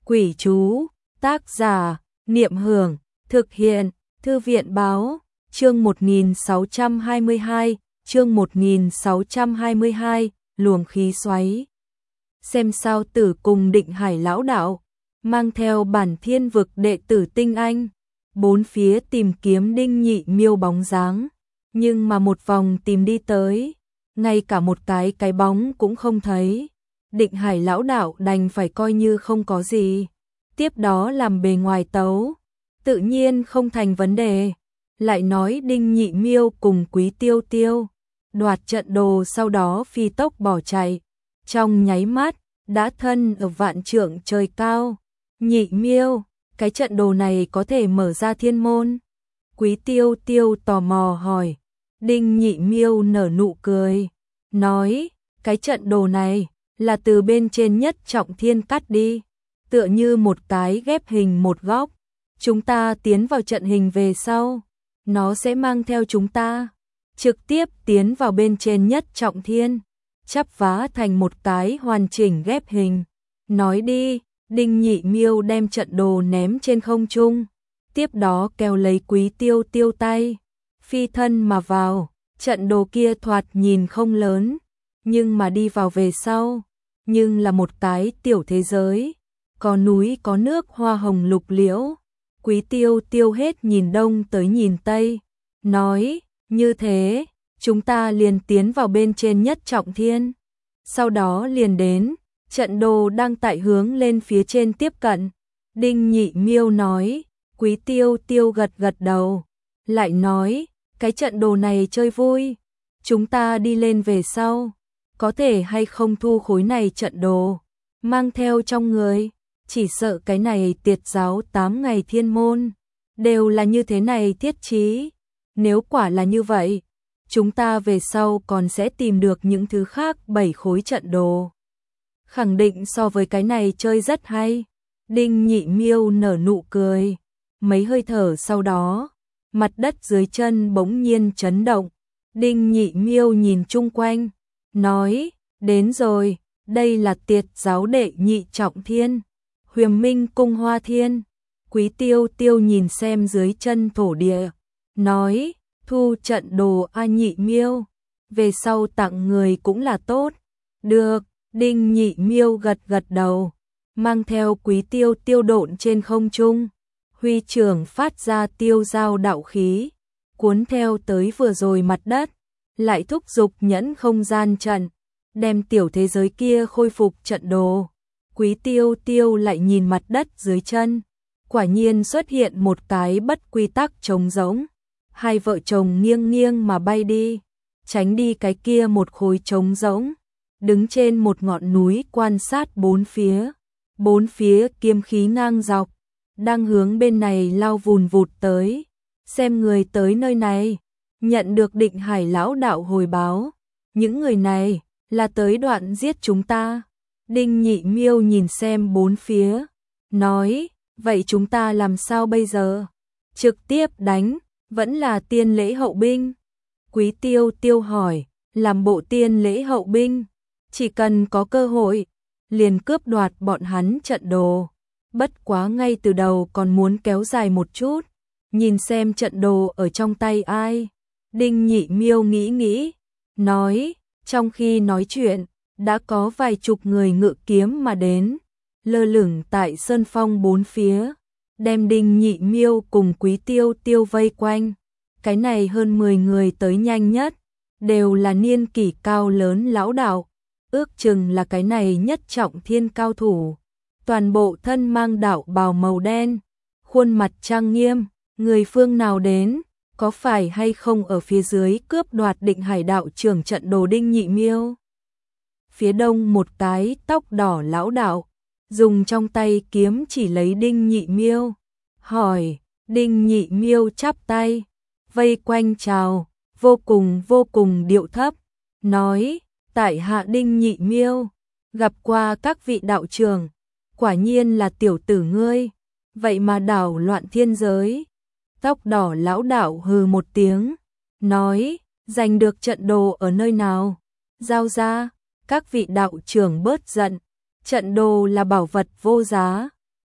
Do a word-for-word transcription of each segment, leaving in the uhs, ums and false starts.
Quỷ chú, tác giả, Niệm Hưởng, thực hiện, Thư viện Báo, chương một nghìn sáu trăm hai mươi hai, chương một nghìn sáu trăm hai mươi hai, luồng khí xoáy. Xem sao Tử cùng Định Hải lão đạo, mang theo bản thiên vực đệ tử tinh anh, bốn phía tìm kiếm Đinh Nhị Miêu bóng dáng, nhưng mà một vòng tìm đi tới, ngay cả một cái cái bóng cũng không thấy. Định Hải lão đạo đành phải coi như không có gì, tiếp đó làm bề ngoài tấu, tự nhiên không thành vấn đề. Lại nói Đinh Nhị Miêu cùng Quý Tiêu Tiêu đoạt trận đồ, sau đó phi tốc bỏ chạy, trong nháy mắt đã thân ở vạn trượng trời cao. Nhị Miêu, cái trận đồ này có thể mở ra thiên môn? Quý Tiêu Tiêu tò mò hỏi. Đinh Nhị Miêu nở nụ cười, nói, cái trận đồ này là từ bên trên nhất trọng thiên cắt đi, tựa như một cái ghép hình một góc. Chúng ta tiến vào trận hình về sau, nó sẽ mang theo chúng ta, trực tiếp tiến vào bên trên nhất trọng thiên, chắp vá thành một cái hoàn chỉnh ghép hình. Nói đi. Đinh Nhị Miêu đem trận đồ ném trên không trung, tiếp đó kéo lấy Quý Tiêu Tiêu tay, phi thân mà vào. Trận đồ kia thoạt nhìn không lớn, nhưng mà đi vào về sau, nhưng là một cái tiểu thế giới, có núi có nước hoa hồng lục liễu. Quý Tiêu Tiêu hết nhìn đông tới nhìn tây, nói, như thế, chúng ta liền tiến vào bên trên nhất trọng thiên, sau đó liền đến. Trận đồ đang tại hướng lên phía trên tiếp cận. Đinh Nhị Miêu nói. Quý Tiêu Tiêu gật gật đầu, lại nói, cái trận đồ này chơi vui, chúng ta đi lên về sau, có thể hay không thu khối này trận đồ mang theo trong người? Chỉ sợ cái này tiệt giáo tám ngày thiên môn đều là như thế này thiết trí. Nếu quả là như vậy, chúng ta về sau còn sẽ tìm được những thứ khác. Bảy khối trận đồ khẳng định so với cái này chơi rất hay. Đinh Nhị Miêu nở nụ cười. Mấy hơi thở sau đó, mặt đất dưới chân bỗng nhiên chấn động. Đinh Nhị Miêu nhìn chung quanh, nói, đến rồi, đây là tiệt giáo đệ nhị trọng thiên, Huyền Minh Cung Hoa Thiên. Quý Tiêu Tiêu nhìn xem dưới chân thổ địa, nói, thu trận đồ A Nhị Miêu, về sau tặng người cũng là tốt. Được. Đinh Nhị Miêu gật gật đầu, mang theo Quý Tiêu Tiêu độn trên không trung, huy trưởng phát ra tiêu giao đạo khí, cuốn theo tới vừa rồi mặt đất, lại thúc giục nhẫn không gian trận, đem tiểu thế giới kia khôi phục trận đồ. Quý Tiêu Tiêu lại nhìn mặt đất dưới chân, quả nhiên xuất hiện một cái bất quy tắc trống rỗng. Hai vợ chồng nghiêng nghiêng mà bay đi, tránh đi cái kia một khối trống rỗng, đứng trên một ngọn núi quan sát bốn phía. Bốn phía kiếm khí ngang dọc, đang hướng bên này lao vùn vụt tới. Xem người tới nơi này, nhận được Định Hải lão đạo hồi báo, những người này là tới đoạn giết chúng ta. Đinh Nhị Miêu nhìn xem bốn phía, nói, vậy chúng ta làm sao bây giờ? Trực tiếp đánh, vẫn là tiên lễ hậu binh? Quý Tiêu Tiêu hỏi. Làm bộ tiên lễ hậu binh, chỉ cần có cơ hội, liền cướp đoạt bọn hắn trận đồ. Bất quá ngay từ đầu còn muốn kéo dài một chút, nhìn xem trận đồ ở trong tay ai. Đinh Nhị Miêu nghĩ nghĩ, nói, trong khi nói chuyện, đã có vài chục người ngự kiếm mà đến, lơ lửng tại sơn phong bốn phía, đem Đinh Nhị Miêu cùng Quý Tiêu Tiêu vây quanh. Cái này hơn mười người tới nhanh nhất, đều là niên kỷ cao lớn lão đạo, ước chừng là cái này nhất trọng thiên cao thủ, toàn bộ thân mang đạo bào màu đen, khuôn mặt trang nghiêm. Người phương nào đến, có phải hay không ở phía dưới cướp đoạt Định Hải đạo trưởng trận đồ Đinh Nhị Miêu? Phía đông một cái tóc đỏ lão đạo, dùng trong tay kiếm chỉ lấy Đinh Nhị Miêu, hỏi. Đinh Nhị Miêu chắp tay, vây quanh chào, vô cùng vô cùng điệu thấp, nói, tại hạ Đinh Nhị Miêu, gặp qua các vị đạo trưởng, quả nhiên là tiểu tử ngươi, vậy mà đảo loạn thiên giới. Tóc đỏ lão đạo hừ một tiếng, nói, giành được trận đồ ở nơi nào? Giao ra. Các vị đạo trưởng bớt giận, trận đồ là bảo vật vô giá,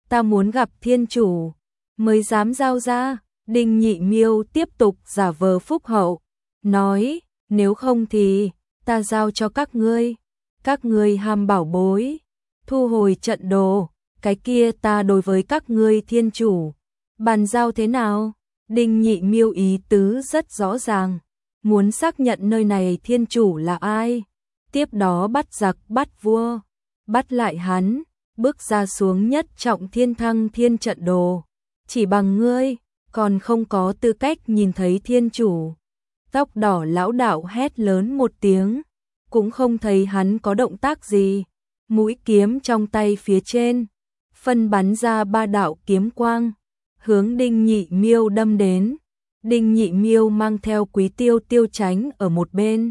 ta muốn gặp thiên chủ, mới dám giao ra. Đinh Nhị Miêu tiếp tục giả vờ phúc hậu, nói, nếu không thì, ta giao cho các ngươi, các ngươi ham bảo bối, thu hồi trận đồ, cái kia ta đối với các ngươi thiên chủ, bàn giao thế nào? Đinh Nhị Miêu ý tứ rất rõ ràng, muốn xác nhận nơi này thiên chủ là ai, tiếp đó bắt giặc bắt vua, bắt lại hắn, bước ra xuống nhất trọng thiên thăng thiên trận đồ, chỉ bằng ngươi, còn không có tư cách nhìn thấy thiên chủ. Tóc đỏ lão đạo hét lớn một tiếng, cũng không thấy hắn có động tác gì, mũi kiếm trong tay phía trên, phân bắn ra ba đạo kiếm quang, hướng Đinh Nhị Miêu đâm đến. Đinh Nhị Miêu mang theo Quý Tiêu Tiêu tránh ở một bên,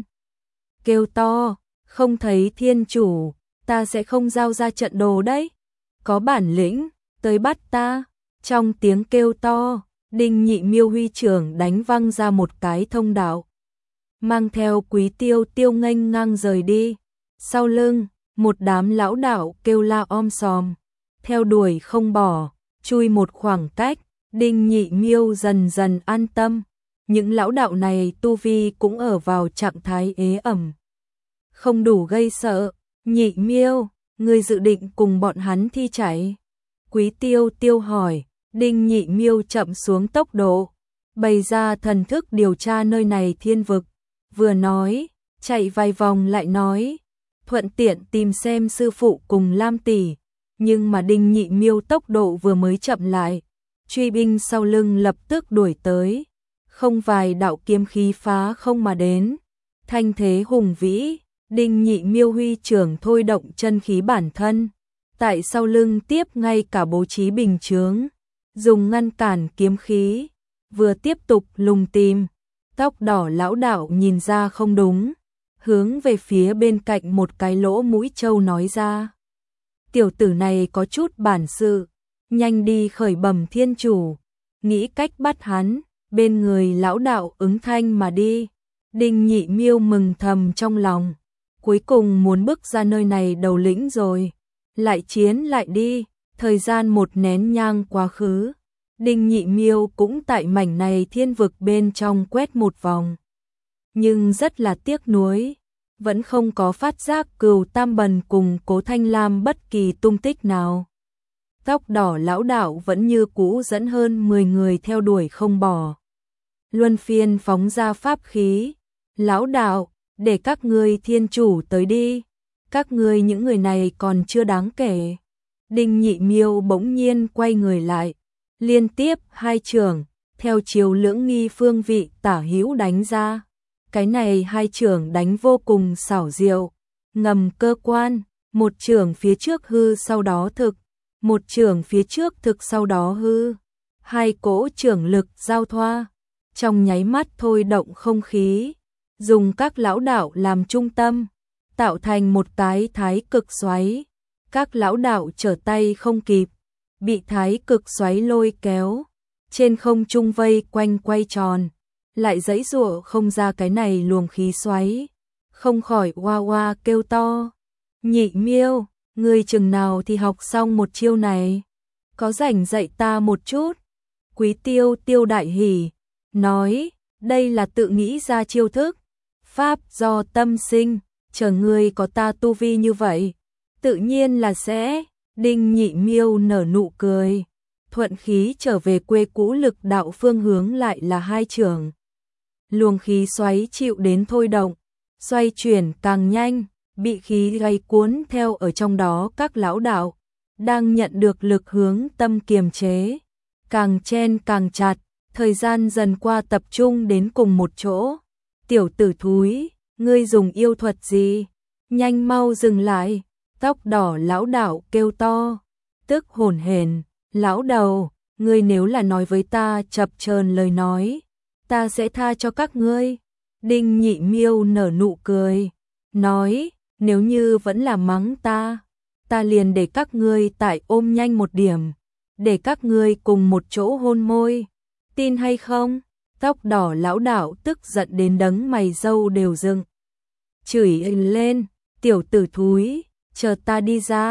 kêu to, không thấy thiên chủ, ta sẽ không giao ra trận đồ đấy, có bản lĩnh, tới bắt ta. Trong tiếng kêu to, Đinh Nhị Miêu huy trưởng đánh văng ra một cái thông đạo, mang theo Quý Tiêu Tiêu nghênh ngang rời đi. Sau lưng, một đám lão đạo kêu la om sòm, theo đuổi không bỏ, chui một khoảng cách. Đinh Nhị Miêu dần dần an tâm, những lão đạo này tu vi cũng ở vào trạng thái ế ẩm, không đủ gây sợ. Nhị Miêu, ngươi dự định cùng bọn hắn thi chạy? Quý Tiêu Tiêu hỏi. Đinh Nhị Miêu chậm xuống tốc độ, bày ra thần thức điều tra nơi này thiên vực, vừa nói, chạy vài vòng lại nói, thuận tiện tìm xem sư phụ cùng Lam tỷ. Nhưng mà Đinh Nhị Miêu tốc độ vừa mới chậm lại, truy binh sau lưng lập tức đuổi tới, không vài đạo kiếm khí phá không mà đến, thanh thế hùng vĩ. Đinh Nhị Miêu huy trưởng thôi động chân khí bản thân, tại sau lưng tiếp ngay cả bố trí bình chướng, dùng ngăn cản kiếm khí, vừa tiếp tục lùng tìm. Tóc đỏ lão đạo nhìn ra không đúng, hướng về phía bên cạnh một cái lỗ mũi trâu nói ra, tiểu tử này có chút bản sự, nhanh đi khởi bẩm thiên chủ, nghĩ cách bắt hắn. Bên người lão đạo ứng thanh mà đi. Đinh Nhị Miêu mừng thầm trong lòng, cuối cùng muốn bước ra nơi này đầu lĩnh rồi, lại chiến lại đi. Thời gian một nén nhang quá khứ, Đinh Nhị Miêu cũng tại mảnh này thiên vực bên trong quét một vòng, nhưng rất là tiếc nuối, vẫn không có phát giác Cừu Tam Bần cùng Cố Thanh Lam bất kỳ tung tích nào. Tóc đỏ lão đạo vẫn như cũ dẫn hơn mười người theo đuổi không bỏ, luân phiên phóng ra pháp khí. Lão đạo, để các ngươi thiên chủ tới đi, các ngươi những người này còn chưa đáng kể. Đinh Nhị Miêu bỗng nhiên quay người lại, liên tiếp hai chưởng, theo chiều lưỡng nghi phương vị tả hữu đánh ra. Cái này hai chưởng đánh vô cùng xảo diệu, ngầm cơ quan, một chưởng phía trước hư sau đó thực, một chưởng phía trước thực sau đó hư. Hai cỗ chưởng lực giao thoa, trong nháy mắt thôi động không khí, dùng các lão đạo làm trung tâm, tạo thành một cái thái cực xoáy. Các lão đạo trở tay không kịp, bị thái cực xoáy lôi kéo, trên không trung vây quanh quay tròn, lại giãy giụa không ra cái này luồng khí xoáy, không khỏi oa oa kêu to. Nhị Miêu, ngươi chừng nào thì học xong một chiêu này, có rảnh dạy ta một chút. Quý Tiêu Tiêu đại hỉ, nói, đây là tự nghĩ ra chiêu thức, pháp do tâm sinh, chờ ngươi có ta tu vi như vậy, tự nhiên là sẽ. Đinh Nhị Miêu nở nụ cười, thuận khí trở về quê cũ, lực đạo phương hướng lại là hai chưởng. Luồng khí xoáy chịu đến thôi động, xoay chuyển càng nhanh, bị khí gây cuốn theo ở trong đó. Các lão đạo đang nhận được lực hướng tâm kiềm chế, càng chen càng chặt, thời gian dần qua tập trung đến cùng một chỗ. Tiểu tử thúi, ngươi dùng yêu thuật gì? Nhanh mau dừng lại. Tóc đỏ lão đạo kêu to, tức hổn hển, lão đầu, ngươi nếu là nói với ta chập chờn lời nói, ta sẽ tha cho các ngươi. Đinh Nhị Miêu nở nụ cười, nói, nếu như vẫn là mắng ta, ta liền để các ngươi tại ôm nhanh một điểm, để các ngươi cùng một chỗ hôn môi, tin hay không? Tóc đỏ lão đạo tức giận đến đấng mày râu đều dựng, chửi lên, tiểu tử thúi, chờ ta đi ra.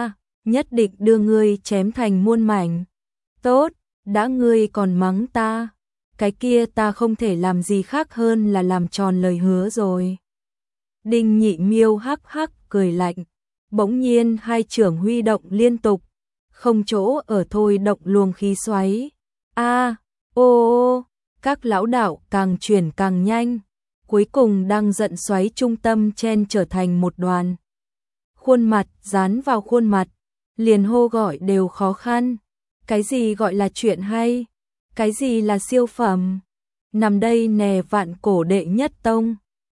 nhất định đưa ngươi chém thành muôn mảnh. Tốt, đã ngươi còn mắng ta, cái kia ta không thể làm gì khác hơn là làm tròn lời hứa rồi. Đinh Nhị Miêu hắc hắc cười lạnh, bỗng nhiên hai chưởng huy động liên tục, không chỗ ở thôi động luồng khí xoáy. A, ô ô, các lão đạo càng chuyển càng nhanh, cuối cùng đang giận xoáy trung tâm chen trở thành một đoàn. Khuôn mặt dán vào khuôn mặt, liền hô gọi đều khó khăn. Cái gì gọi là chuyện hay? Cái gì là siêu phẩm? Nằm đây nè vạn cổ đệ nhất tông.